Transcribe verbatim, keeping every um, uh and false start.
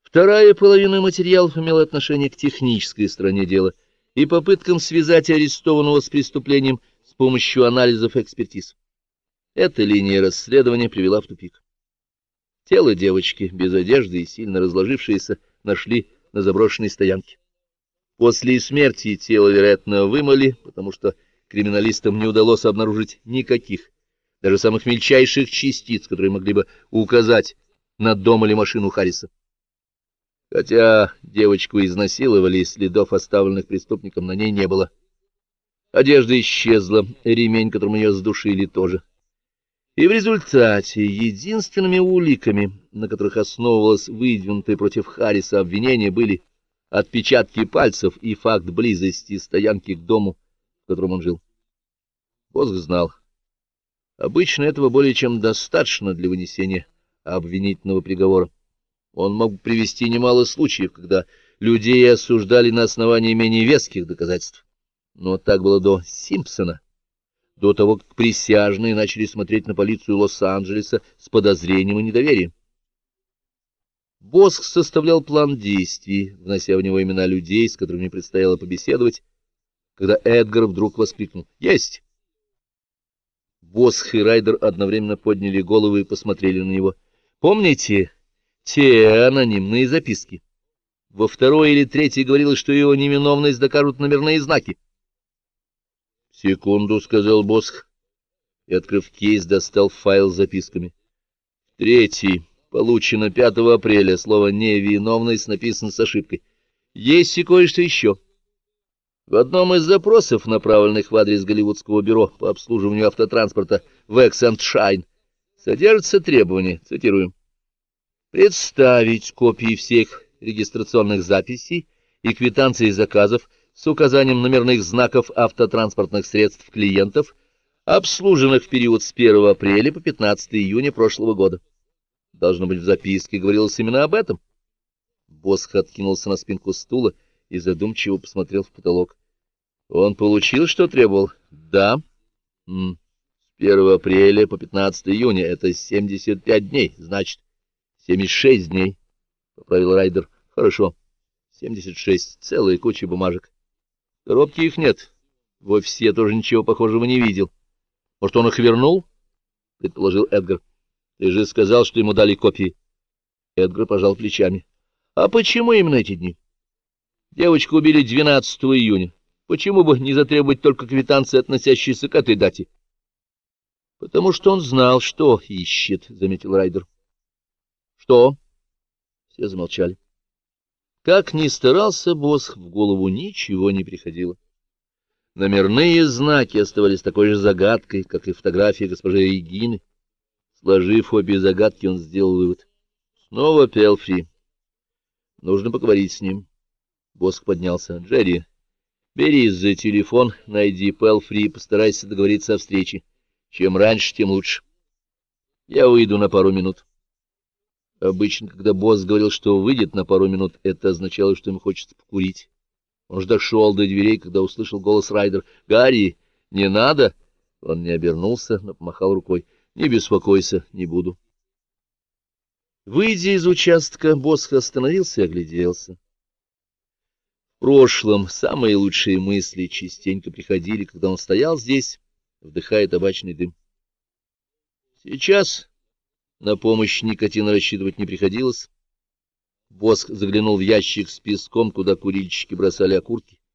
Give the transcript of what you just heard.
Вторая половина материалов имела отношение к технической стороне дела и попыткам связать арестованного с преступлением с помощью анализов и экспертиз. Эта линия расследования привела в тупик. Тело девочки, без одежды и сильно разложившееся, нашли на заброшенной стоянке. После смерти тело, вероятно, вымыли, потому что криминалистам не удалось обнаружить никаких, даже самых мельчайших частиц, которые могли бы указать на дом или машину Харриса. Хотя девочку изнасиловали, следов, оставленных преступником, на ней не было. Одежда исчезла, ремень, которым ее задушили, тоже. И в результате единственными уликами, на которых основывалось выдвинутое против Харриса обвинение, были отпечатки пальцев и факт близости стоянки к дому, в котором он жил. Босх знал. Обычно этого более чем достаточно для вынесения обвинительного приговора. Он мог привести немало случаев, когда людей осуждали на основании менее веских доказательств. Но так было до Симпсона, до того, как присяжные начали смотреть на полицию Лос-Анджелеса с подозрением и недоверием. Босх составлял план действий, внося в него имена людей, с которыми предстояло побеседовать, когда Эдгар вдруг воскликнул: «Есть!» Босх и Райдер одновременно подняли головы и посмотрели на него. «Помните те анонимные записки? Во второй или третьей говорилось, что его невиновность докажут номерные знаки». «Секунду», — сказал Босх, и, открыв кейс, достал файл с записками. «Третий. Получено пятого апреля. Слово «невиновность» написано с ошибкой. Есть и кое-что еще. В одном из запросов, направленных в адрес Голливудского бюро по обслуживанию автотранспорта «Векс энд Шайн», содержится требование, цитирую: «представить копии всех регистрационных записей и квитанций заказов с указанием номерных знаков автотранспортных средств клиентов, обслуженных в период с первого апреля по пятнадцатое июня прошлого года». Должно быть, в записке говорилось именно об этом. Босх откинулся на спинку стула и задумчиво посмотрел в потолок. Он получил, что требовал? Да. М -м. С первого апреля по пятнадцатое июня. Это семьдесят пять дней. Значит, семьдесят шесть дней. Поправил Райдер. Хорошо. семьдесят шесть. Целая куча бумажек. В коробке их нет. В офисе я тоже ничего похожего не видел. Может, он их вернул? Предположил Эдгар. Ты же сказал, что ему дали копии. Эдгар пожал плечами. А почему именно эти дни? Девочку убили двенадцатого июня. Почему бы не затребовать только квитанции, относящиеся к этой дате? — Потому что он знал, что ищет, — заметил Райдер. — Что? Все замолчали. Как ни старался Босх, в голову ничего не приходило. Номерные знаки оставались такой же загадкой, как и фотография госпожи Регины. Сложив обе загадки, он сделал вывод. Снова Пелфри. Нужно поговорить с ним. Босх поднялся. — Джерри, бери за телефон, найди Пелфри и постарайся договориться о встрече. Чем раньше, тем лучше. Я выйду на пару минут. Обычно, когда босс говорил, что выйдет на пару минут, это означало, что ему хочется покурить. Он же дошел до дверей, когда услышал голос Райдер. — Гарри, не надо? Он не обернулся, но помахал рукой. — Не беспокойся, не буду. Выйдя из участка, Босх остановился и огляделся. В прошлом самые лучшие мысли частенько приходили, когда он стоял здесь, вдыхая табачный дым. Сейчас на помощь никотина рассчитывать не приходилось. Босх заглянул в ящик с песком, куда курильщики бросали окурки.